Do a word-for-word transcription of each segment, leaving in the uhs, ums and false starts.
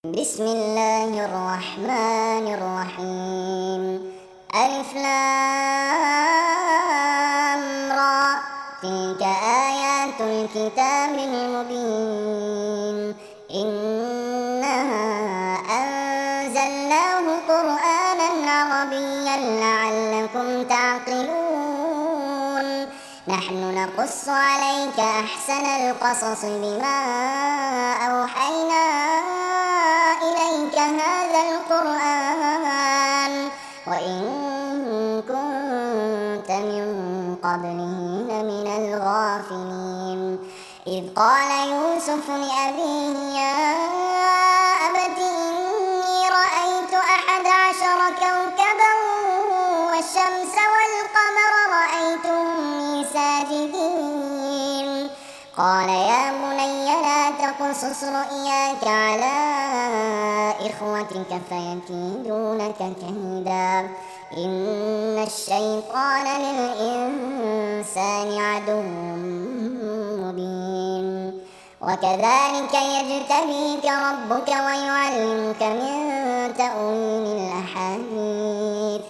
بسم الله الرحمن الرحيم. ألف لام را، تلك آيات الكتاب المبين. إنا أنزلناه قرآنا عربيا لعلكم تعقلون. نحن نقص عليك أحسن القصص بما أوحينا إليك هذا القرآن وإن كنت من قبله لمن الغافلين. إذ قال يوسف لأبيه يا أبت إني رأيت أحد عشر كوكبا والشمس والقمر رأيتهم ساجدين. قال يا بني لا تقصص رؤياك على إخوتك فيكيدون لك كيدا. إن الشيطان للإنسان عدو مبين. وكذلك يجتبيك ربك ويعلمك من تأويل الأحاديث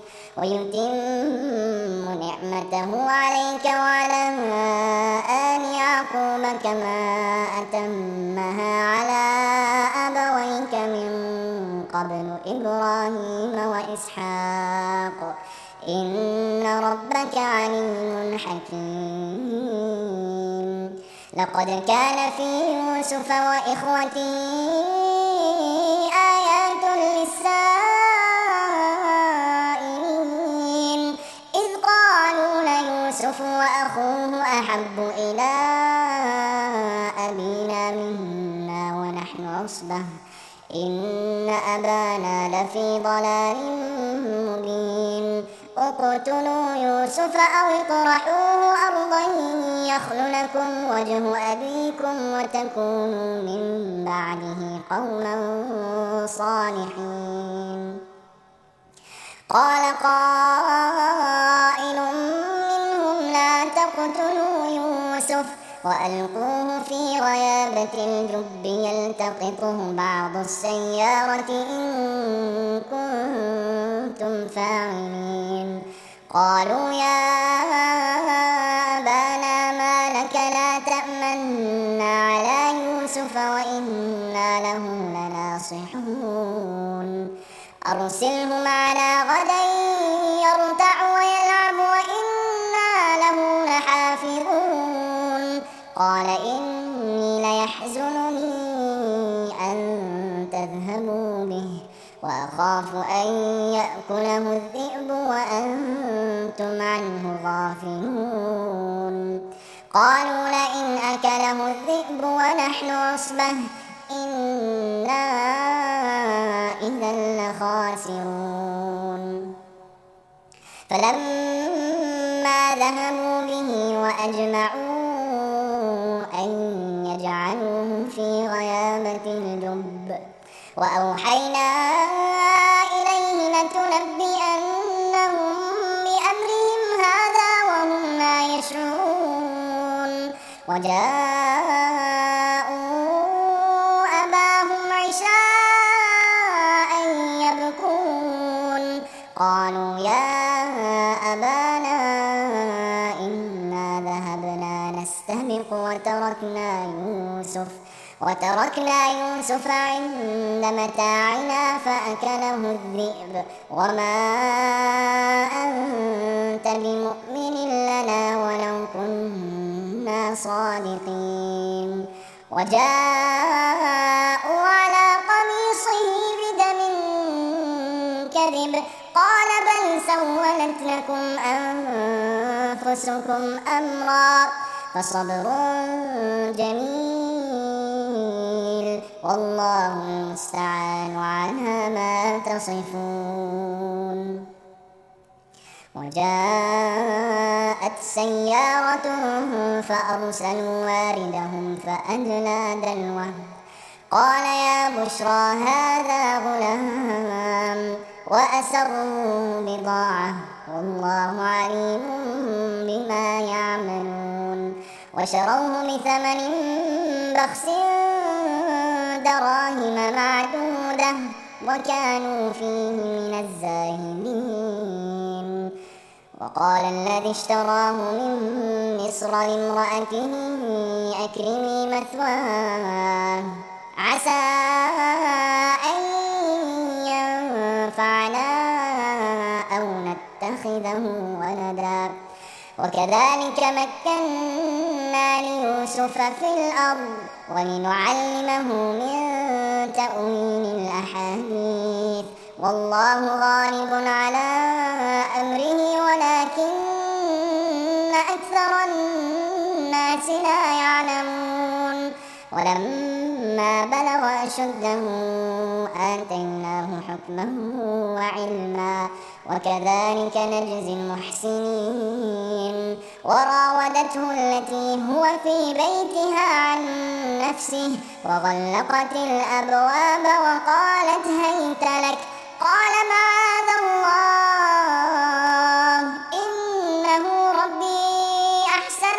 ويتم نعمته عليك وعلى آل يعقوب كما أتمها على أبويك من قبل إبراهيم وإسحاق إن ربك عليم حكيم. لقد كان في يوسف وإخوته آيات للسائلين إذ قالوا ليوسف وأخوه أحب إلى أبينا منا ونحن عصبة إن أبانا لفي ضلال مبين. اقتلوا يوسف أو اطرحوه أرضا يخل لكم وجه أبيكم وتكونوا من بعده قوما صالحين. قال قائل منهم لا تقتلوا يوسف وألقوه في غيابة الجب يلتقطه بعض السيارة إن كنتم فاعلين. قالوا يا أبانا ما لك لا تأمنا على يوسف وإنا له لناصحون. أرسله معنا غدا يرتع ويلعب وإنا له لحافظون. قال إني ليحزنني أن تذهبوا به وأخاف أن يأكله الذئب وأنتم عنه غافلون. قالوا لئن أكله الذئب ونحن عصبة إنا إذا لخاسرون. فلما ذهبوا به وأجمعوا أن يجعلوه في غيابة الجب وأوحينا إليه لتنبئنهم بأمرهم هذا وهم لا يشعرون. وجاءوا أباهم عشاء يبكون. قالوا يا أبانا إنا ذهبنا نستبق وتركنا يوسف وتركنا يوسف عند متاعنا فأكله الذئب وما أنت بمؤمن لنا ولو كنا صادقين. وجاءوا على قميصه بدم كذب قال بل سولت لكم أنفسكم أمرا فصبر جميل والله المستعان على ما تصفون. وجاءت سيارة فأرسلوا واردهم فأدلى دلوه قال يا بشرى هذا غلام وأسروا بضاعة والله عليم بما يعملون. وشروه بثمن بخس دراهم معدودة وكانوا فيه من الزاهدين. وقال الذي اشتراه من مصر لامرأته أكرمي مثواه عسى أن ينفعنا أو نتخذه ولدا وكذلك مكنا ليوسف في الأرض ولنعلمه من تأويل الأحاديث والله غالب على أمره ولكن أكثر الناس لا يعلمون. ولما بلغ أشده آتيناه حكما وعلما وكذلك نجزي المحسنين. وراودته التي هو في بيتها عن نفسه وغلقت الأبواب وقالت هيت لك قال معاذ الله إنه ربي أحسن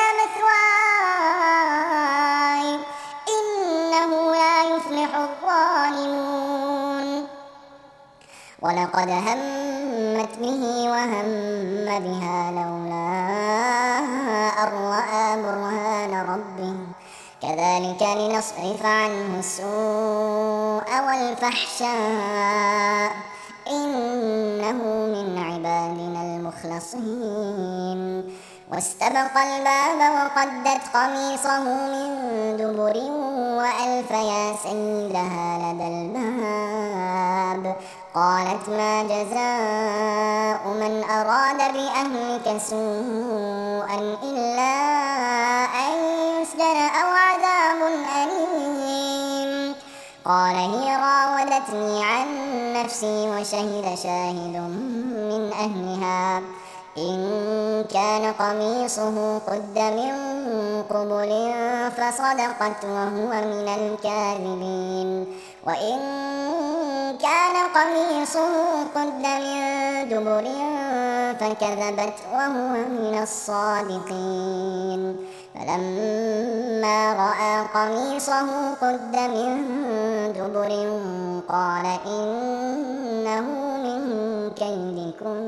مثواي إنه لا يفلح الظالمون. ولقد همت به وهم بها لولا أن رأى برهان ربه كذلك لنصرف عنه السوء والفحشاء إنه من عبادنا المخلصين. واستبق الباب وقدت قميصه من دبر وألف يا سيدها لدى الباب قالت ما جزاء من أراد بأهلك سوءا إلا أن يسجن أو عذاب أليم. قال هي راودتني عن نفسي وشهد شاهد من أهلها إن كان قميصه قد من قبل فصدقت وهو من الكاذبين وإن كان قميصه قد من دبر فكذبت وهو من الصادقين. فلما رأى قميصه قد من دبر قال إنه من كيدكن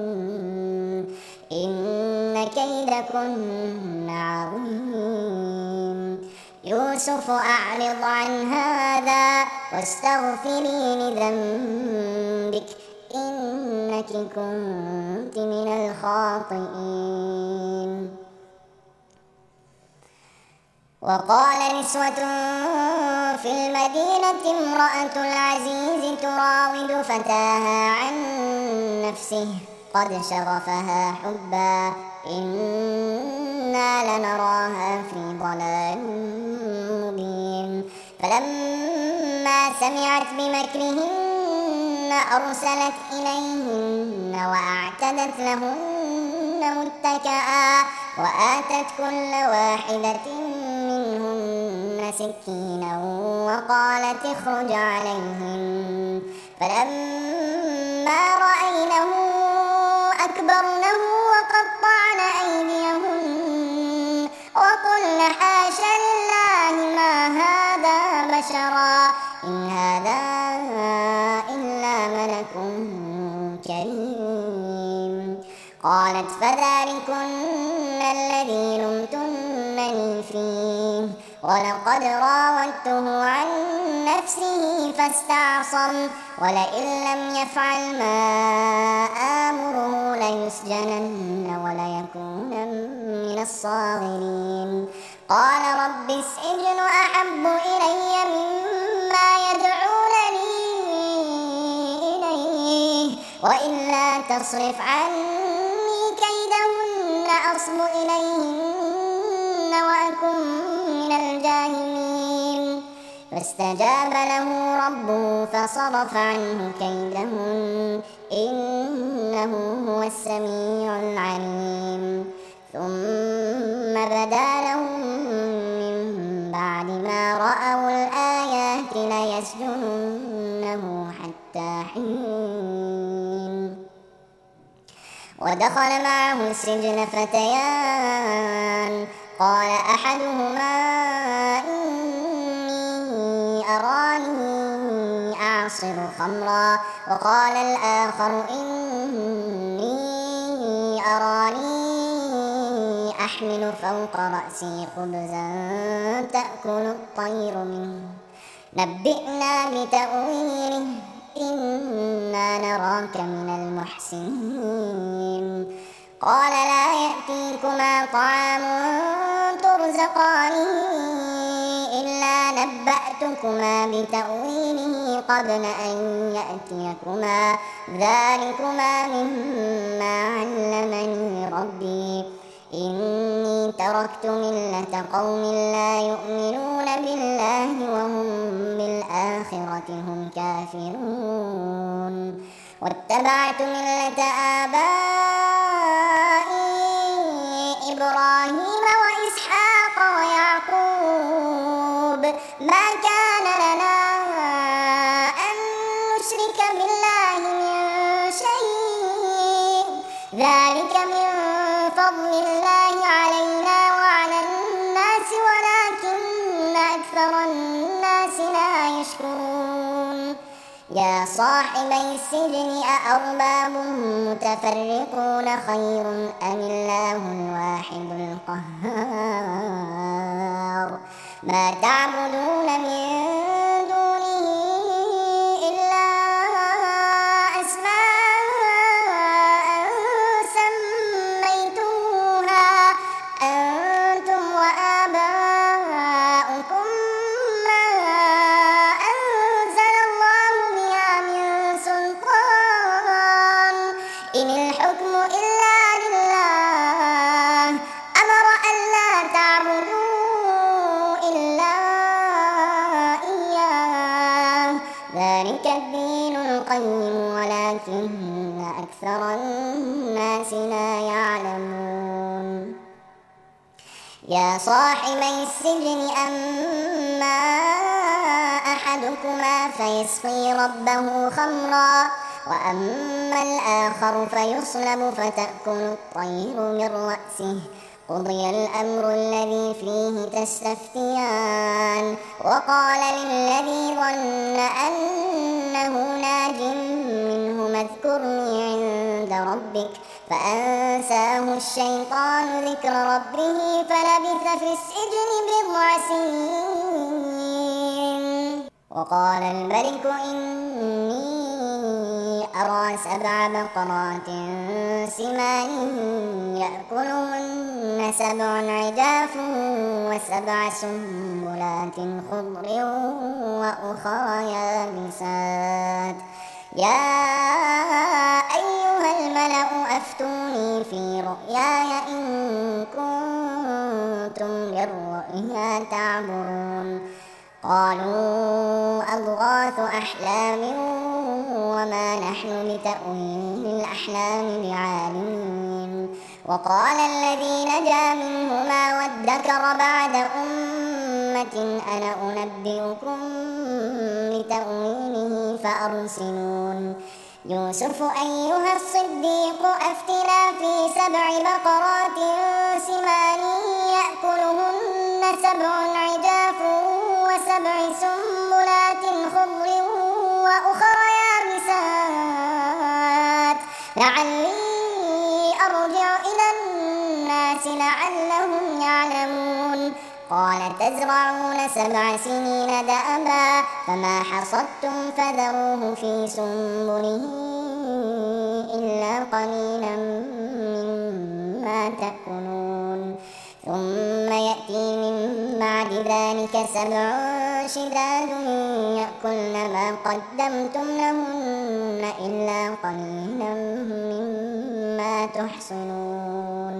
إن كيدكن عظيم. يوسف أعرض عن هذا واستغفري لذنبك إنك كنت من الخاطئين. وقال نسوة في المدينة امرأة العزيز تراود فتاها عن نفسه قد شغفها حبا إنا لنراها في ضلال مبين. فلما سمعت بمكرهن أرسلت إليهن وأعتدت لهن متكئا وآتت كل واحدة منهن سكينا وقالت اخرج عليهن. فلما رأينه أكبرنه وقطعن أيديهن وقلن حاش لله ما هذا بشرا إن هذا إلا ملك كريم. قالت فذلكن الذي لمتنني فيه ولقد راودته عن نفسه فاستعصم ولئن لم يفعل ما آمره ليسجنن وليكونن من الصاغرين. قال رب السجن أحب إلي مما يدعونني إليه وإلا تصرف عني كيدهن أصب إليهن وأكن من الجاهلين. فاستجاب له ربه فصرف عنه كيدهن إنه هو السميع العليم. ثم بدا لهم من بعد ما رأوا الآيات ليسجننه حتى حين. ودخل معه السجن فتيان قال أحدهما إني أراني أعصر خمرا. وقال الآخر إني أراني أحمل فوق رأسي خبزا تأكل الطير منه نبئنا بتأويله إنا نراك من المحسنين. قال لا يأتيكما طعام ترزقانه إلا نبأتكما بتأويله قبل أن يأتيكما ذلكما مما علمني ربي إني تركت ملة قوم لا يؤمنون بالله وهم بالآخرة هم كافرون واتبعت ملة آبائي إبراهيم وإسحاق ويعقوب ما كان لنا أن نشرك بالله من شيء ذلك من فضل الله علينا وعلى الناس ولكن أكثر الناس لا يشكرون. يا صاحبي السجن أأرباب متفرقون خير أم الله الواحد القهار. ما تعبدون من دونه إلا أسماء سميتموها أنتم وآباؤكم ما أنزل الله بها من سلطان إن الحكم إلا لله أمر ألا تعبدوا إلا إياه ذلك الدين القيم ولكن أكثر الناس لا يعلمون. يا صاحبي السجن أما أحدكما فيسقي ربه خمرا وأما الآخر فيصلب فتأكل الطير من رأسه قضي الأمر الذي فيه تستفتيان. وقال للذي ظن أنه ناج منهما اذكرني عند ربك فأنساه الشيطان ذكر ربه فلبث في السجن بضع سنين. وقال الملك إني أرى سبع بقرات سمان يأكلهن سبع عجاف وسبع سنبلات خضر وأخرى يابسات. يا أيها الملأ أفتوني في رؤياي إن كنتم للرؤيا تعبرون. قالوا أضغاث أحلام وما نحن بتأويل الأحلام بعالمين. وقال الذي نجا منهما وادكر بعد أمة أنا أنبئكم بتأويله فأرسلون. يوسف أيها الصديق أفتنا في سبع بقرات سمان يأكلهن سبع عجاف وسبع سنبلات خضر وأخرى يابسات لعلي أرجع إلى الناس لعلهم يعلمون. قال تزرعون سبع سنين دأبا فما حصدتم فذروه في سنبله إلا قليلا مما تأكلون. ثم يأتي من بعد ذلك سبع شداد يأكلن ما قدمتم لهن إلا قليلا مما تحصنون.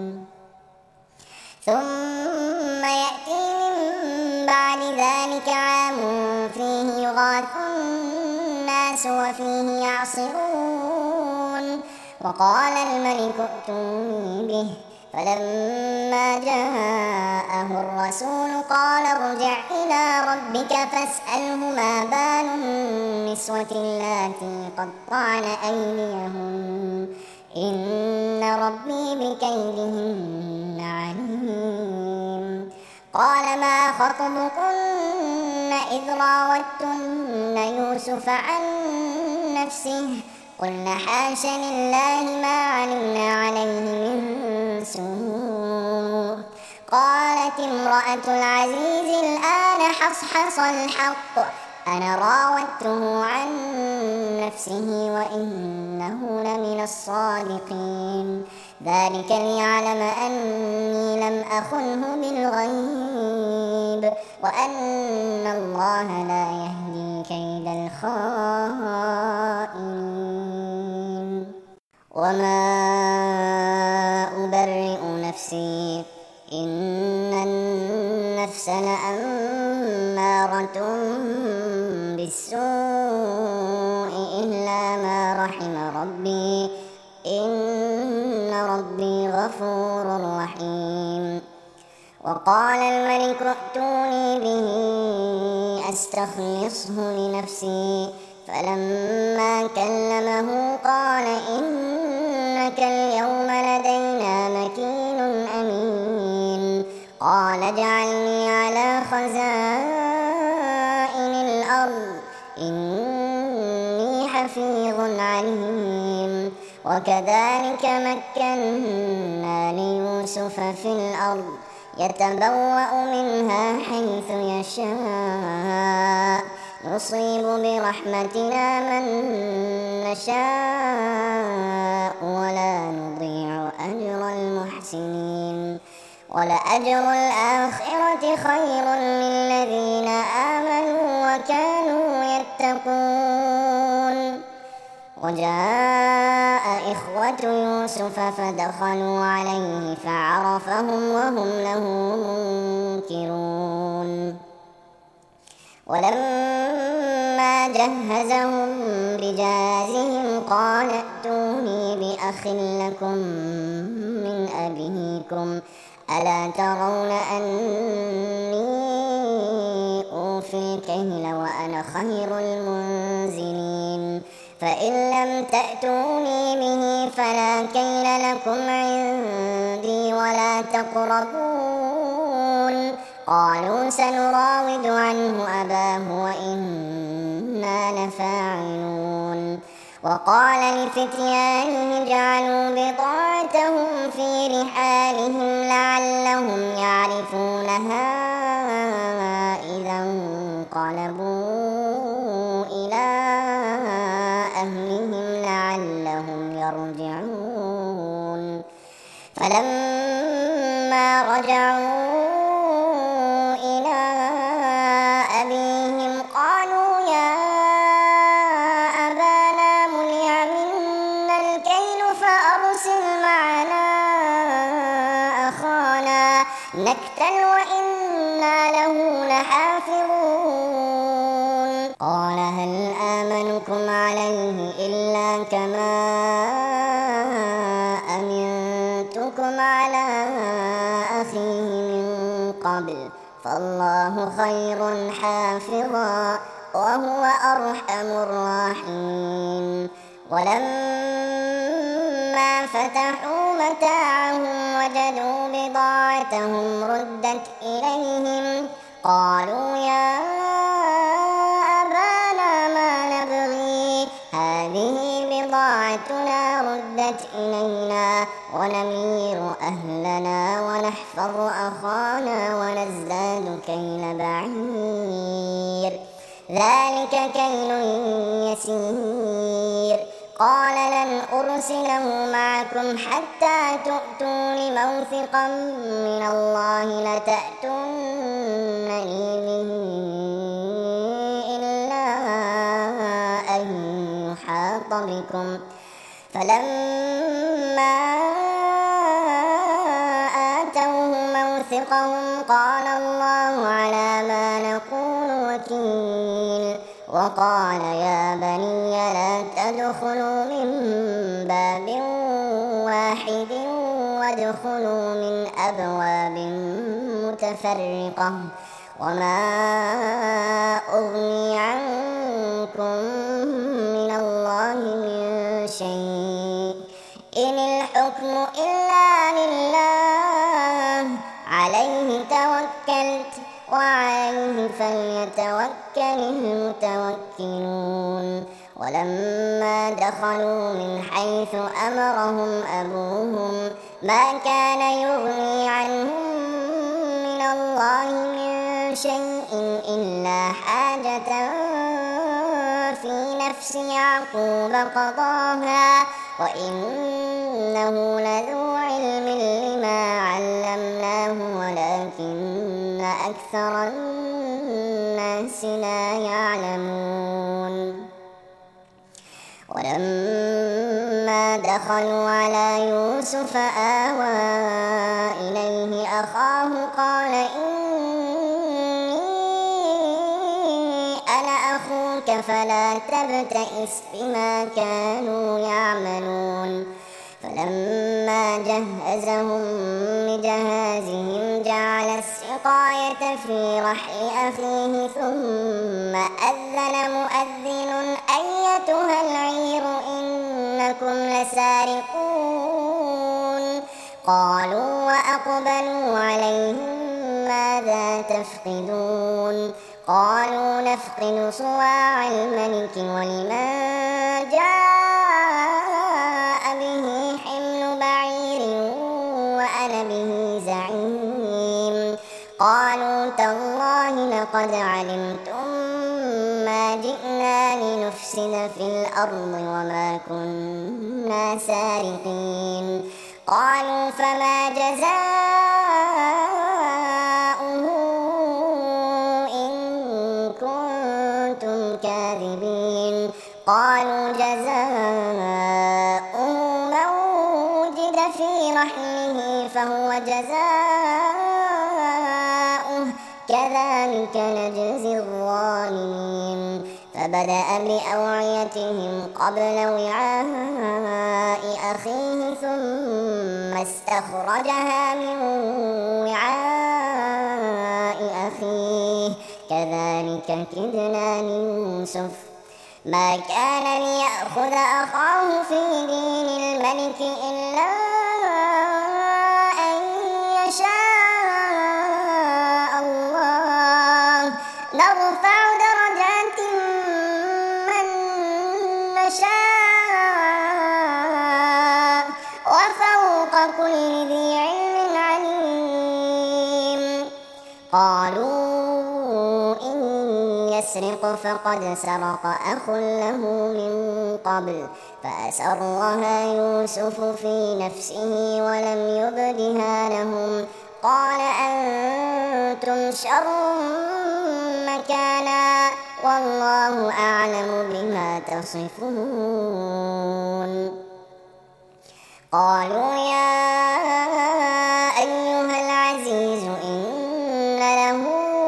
ثم يأتي من بعد ذلك عام فيه يغاث الناس وفيه يعصرون. وقال الملك ائتوني به فلما جاءه الرسول قال ارجع إلى ربك فاسأله ما بال النسوة اللاتي قطعن أيديهن إن ربي بكيدهن عليم. قال ما خطبكن إذ راوتن يوسف عن نفسه قلنا حاش لله ما علمنا عليه من سوء. قالت امرأة العزيز الآن حصحص الحق أنا راودته عن نفسه وإنه لمن الصادقين ذلك ليعلم أني لم أخنه بالغيب وأن الله لا يهدي كيد الخائنين. وما أبرئ نفسي إن النفس لأمارة بالسوء إلا ما رحم ربي إن ربي غفور رحيم. وقال الملك ائتوني به أستخلصه لنفسي فلما كلمه قال إنك اليوم لدينا مكين أمين. قال اجعلني على خزائن الأرض إني حفيظ عليم. وكذلك مكنا ليوسف في الأرض يتبوأ منها حيث يشاء نصيب برحمتنا من نشاء ولا نضيع أجر المحسنين. ولأجر الآخرة خير للذين آمنوا وكانوا يتقون. وجاء إخوة يوسف فدخلوا عليه فعرفهم وهم له منكرون. ولما جهزهم بجهازهم قال ائتوني بأخ لكم من أبيكم ألا ترون أني أوفي الكيل وأنا خير المنزلين. فإن لم تأتوني به فلا كيل لكم عندي ولا تقربون. قالوا سنراود عنه أباه وإنا لفاعلون. وقال لفتيانه اجعلوا بضاعتهم في رحالهم لعلهم يعرفونها إذا انقلبوا إلى أهلهم لعلهم يرجعون. فلما رجعوا إلى أبيهم قالوا يا أبانا منع منا الكيل فأرسل معنا أخانا نكتل وإنا له لحافظون. قال هل آمنكم عليه إلا كما أمنتكم على أخيه من قبل فالله خير حافظا وهو أرحم الراحمين. ولما فتحوا متاعهم وجدوا بضاعتهم ردت إليهم قالوا يا أبانا ما نبغي هذه بضاعتنا ردت إلينا ونمير أهلنا ونحفظ أخانا ونزداد كيل بعير ذلك كيل يسير. قال لن أرسله معكم حتى تؤتون موثقا من الله لتأتونني به إلا أن يحاط بكم. فلما آتوه موثقهم قال الله على ما نقول وكيل. وقال يا بني لا تدخلوا من باب واحد وادخلوا من أبواب متفرقة وما أغني عنكم من الله من شيء إن الحكم إلا لله عليه توكل فليتوكل المتوكلون ولما دخلوا من حيث أمرهم أبوهم ما كان يغني عنهم من الله من شيء إلا حاجة في نفس يعقوب قضاها وإنه لذو علم لما علمناه ولكن أكثر الناس لا يعلمون ولما دخلوا على يوسف آوى إليه أخاه قال إني أنا أخوك فلا تبتئس بما كانوا يعملون فلما جهزهم بجهازهم جعل السقاية في رحل أخيه ثم أذن مؤذن أيتها العير إنكم لسارقون قالوا وأقبلوا عليهم ماذا تفقدون قالوا نفقد صواع الملك ولمن جاء به حمل بعير وأنا به زعيم قالوا تالله لقد علمتم ما جئنا لنفسد في الأرض وما كنا سارقين قالوا فما جزاؤه إن كنتم كاذبين قالوا جزاؤه من وجد في رحله فهو جزاؤه كذلك نجزي الظالمين فبدأ بأوعيتهم قبل وعاء أخيه ثم استخرجها من وعاء أخيه كذلك كدنا ليوسف ما كان ليأخذ أخاه في دين الملك إلا أن يشاء الله نرفع درجات من نشاء وفوق كل ذي علم عليم قالوا إن يسرق فقد سرق أخ له من قبل فأسرها يوسف في نفسه ولم يبدها لهم قال أنتم شر مكانا والله أعلم بما تصفون قالوا يا أيها العزيز إن له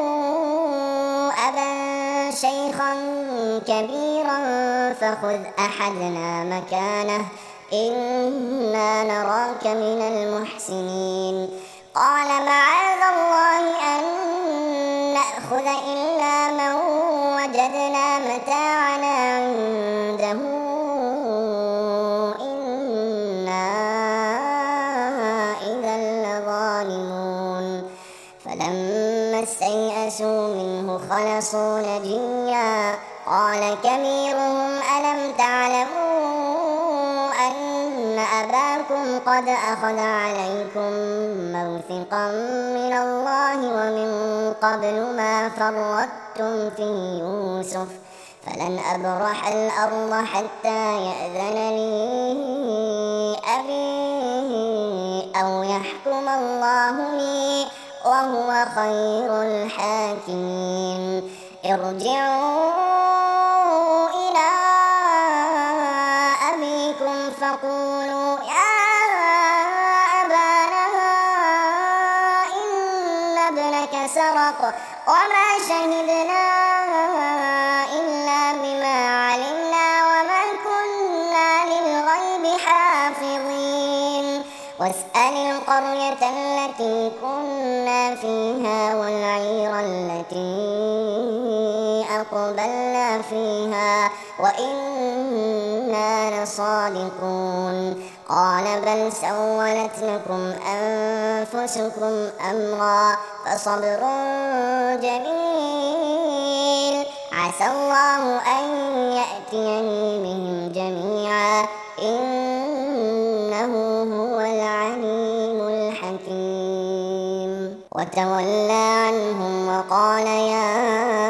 أبا شيخا كبيرا فخذ أحدنا مكانه إنا نراك من المحسنين قال معاذ الله أن نأخذ إلا من وجدنا متاعنا عنده إنا إذا لظالمون فلما استيئسوا منه خلصوا نجيا قال كبيرهم ألم تعلموا أن أباكم قد أخذ عليكم موثقا من الله ومن قبل ما فرطتم في يوسف فلن أبرح الأرض حتى يأذن لي أبي أو يحكم الله لي وهو خير الحاكمين ارجعوا إلى أبيكم فقولوا يا أبانا إن ابنك سرق وما شهدنا إلا بما علمنا وما كنا للغيب حافظين واسأل القرية التي كنا فيها والعير التي أقبلنا فيها وإنا لصادقون قال بل سولت لكم أنفسكم أمرا فصبر جميل عسى الله أن يأتيني بهم جميعا إنه هو العليم الحكيم وتولى عنهم وقال يا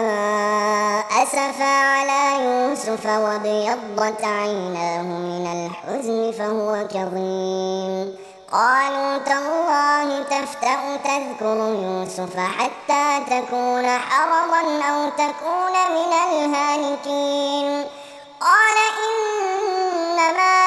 أسفا على يوسف وابيضت عيناه من الحزن فهو كظيم قالوا تالله تفتأ تذكر يوسف حتى تكون حرضا أو تكون من الهالكين قال إنما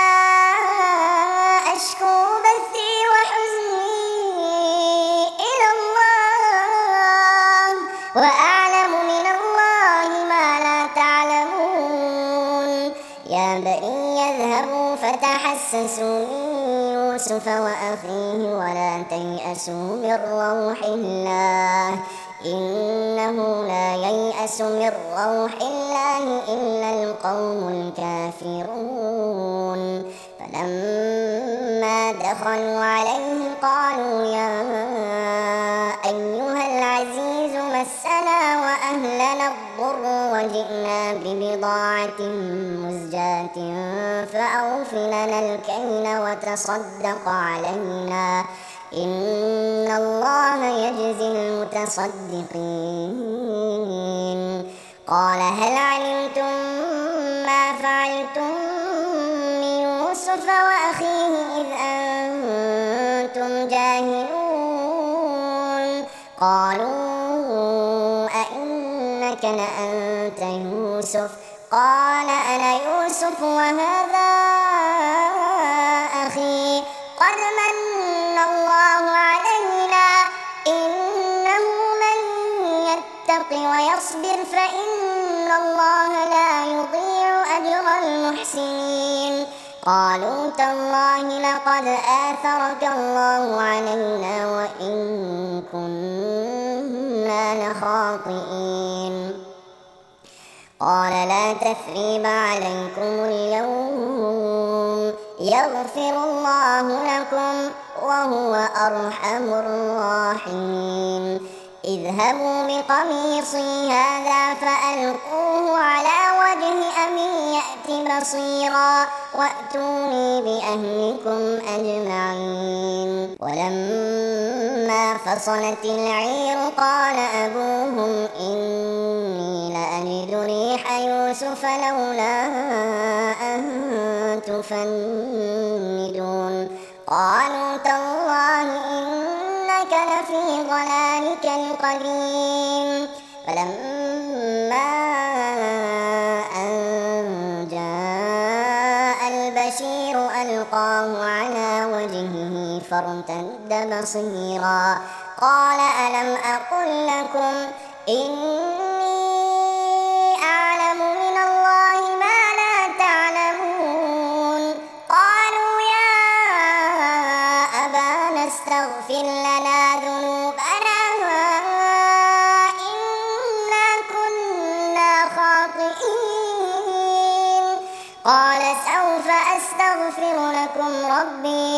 أشكو بثي وحزني إلى الله وأعلم من الله ما لا تعلمون يا بني يذهبوا فتحسسوا من يوسف وأخيه ولا تيأسوا من روح الله إنه لا ييأس من روح الله إلا القوم الكافرون فلما دخلوا عليه قالوا يا أيها العزيز مسنا وأهلنا الضر وجئنا ببضاعة مزجاة فأوف لنا الكيل وتصدق علينا إن الله يجزي المتصدقين قال هل علمتم ما فعلتم بيوسف وأخيه إذ أنتم جاهلون قالوا أئنك لأنت يوسف قال أنا يوسف وهذا أخي قد من الله علينا إنه من يتق ويصبر فإن الله لا يضيع أجر المحسنين قالوا تالله لقد آثرك الله علينا وإن كنا لخاطئين قال لا تثريب عليكم اليوم يغفر الله لكم وهو أرحم الراحمين اذهبوا بقميصي هذا فألقوه على وجه أبي يأت بصيرا وأتوني بأهلكم أجمعين ولما فصلت العير قال أبوهم إني لأجد ريح يوسف لولا أن تفندون قالوا تالله إنك لفي ضلالك القديم فلما أن جاء البشير ألقاه على وجهه فارتد بصيرا قال ألم أقل لكم إني أعلم من الله ما لا تعلمون قالوا يا أبانا استغفر لنا ذنوبنا إنا كنا خاطئين قال سوف أستغفر لكم ربي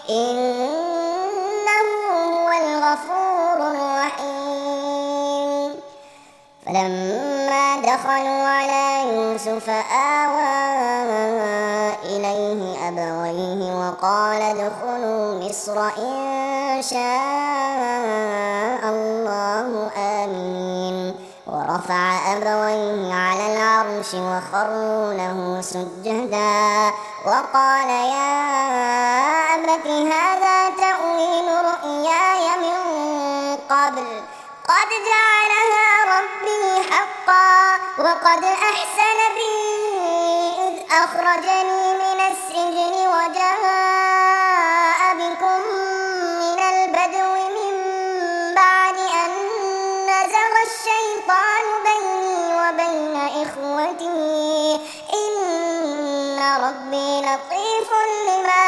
إنه هو الغفور الرحيم فلما دخلوا على يوسف آوى إليه أبويه وقال ادخلوا مصر إن شاء الله آمنين ورفع أبويه على العرش وخروا له سجدا وقال يا أبت هذا تأويل رؤياي من قبل قد جعلها ربي حقا وقد أحسن بي إذ أخرجني من السجن وجاء بكم من البدو من بعد أن نزغ الشيطان بيني وبين إخوتي إن ربي لطيف لما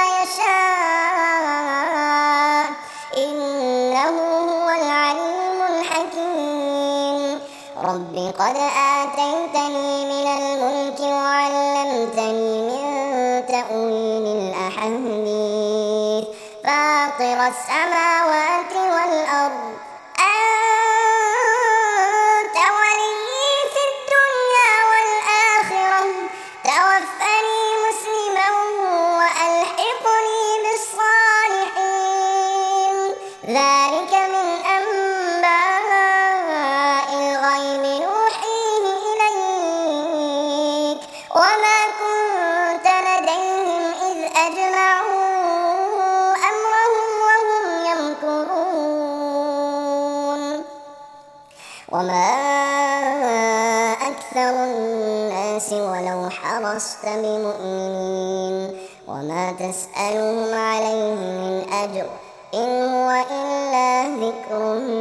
يشاء إنه هو العليم الحكيم رب قد آتيتني من الملك وعلمتني من حديث فاطر السماوات والأرض أنت ولي في الدنيا والآخرة توفني مسلما وألحقني بالصالحين ذلك من أنباء الغيب نوحيه إليك وما كنت لديهم إذ أجمعوا أمرهم وهم يمكرون وما أكثر الناس ولو حرصت بمؤمنين وما تسألهم عليه من أجر إن هو إلا ذكر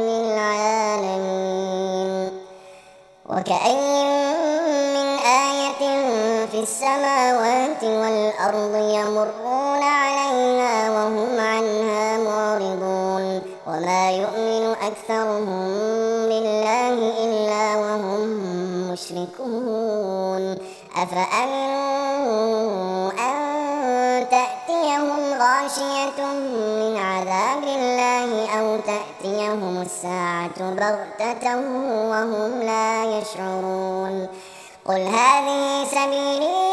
للعالمين وكأين من آية في السماوات والأرض يمرون عليها وهم عنها معرضون وما يؤمن أكثرهم بالله إلا وهم مشركون أفأمنوا أن تأتيهم غاشية من عذاب الله أو تأتيهم الساعة بغتة وهم لا يشعرون قل هذه سبيلي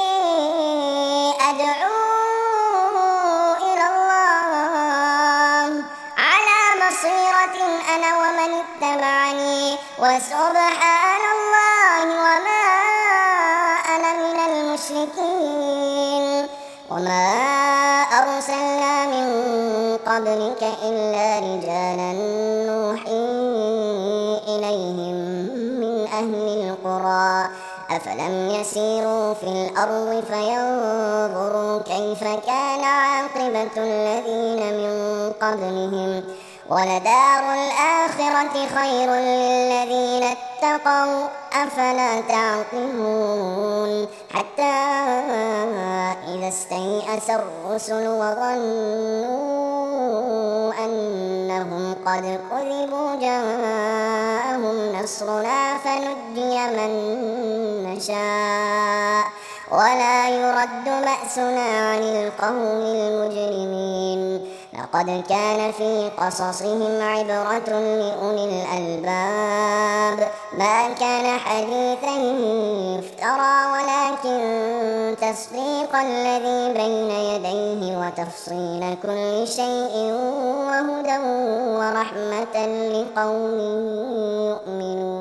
أدعو إلى الله على بصيرة أنا ومن اتبعني وسبحان الله وما أنا من المشركين وما أرسلنا من قبلك إلا رجالا نوحي إليهم من أهل القرى أفلم يسيروا في الأرض فينظروا كيف كان عاقبة الذين من قبلهم ولدار الآخرة خير للذين اتقوا أفلا تعقلون حتى إذا استيأس الرسل وظنوا أنهم قد كذبوا جاءهم نصرنا فنجي من نشاء ولا يرد بأسنا عن القوم المجرمين لقد كان في قصصهم عبرة لأولي الألباب ما كان حديثا يفترى ولكن تصديق الذي بين يديه وتفصيل كل شيء وهدى ورحمة لقوم يؤمنون.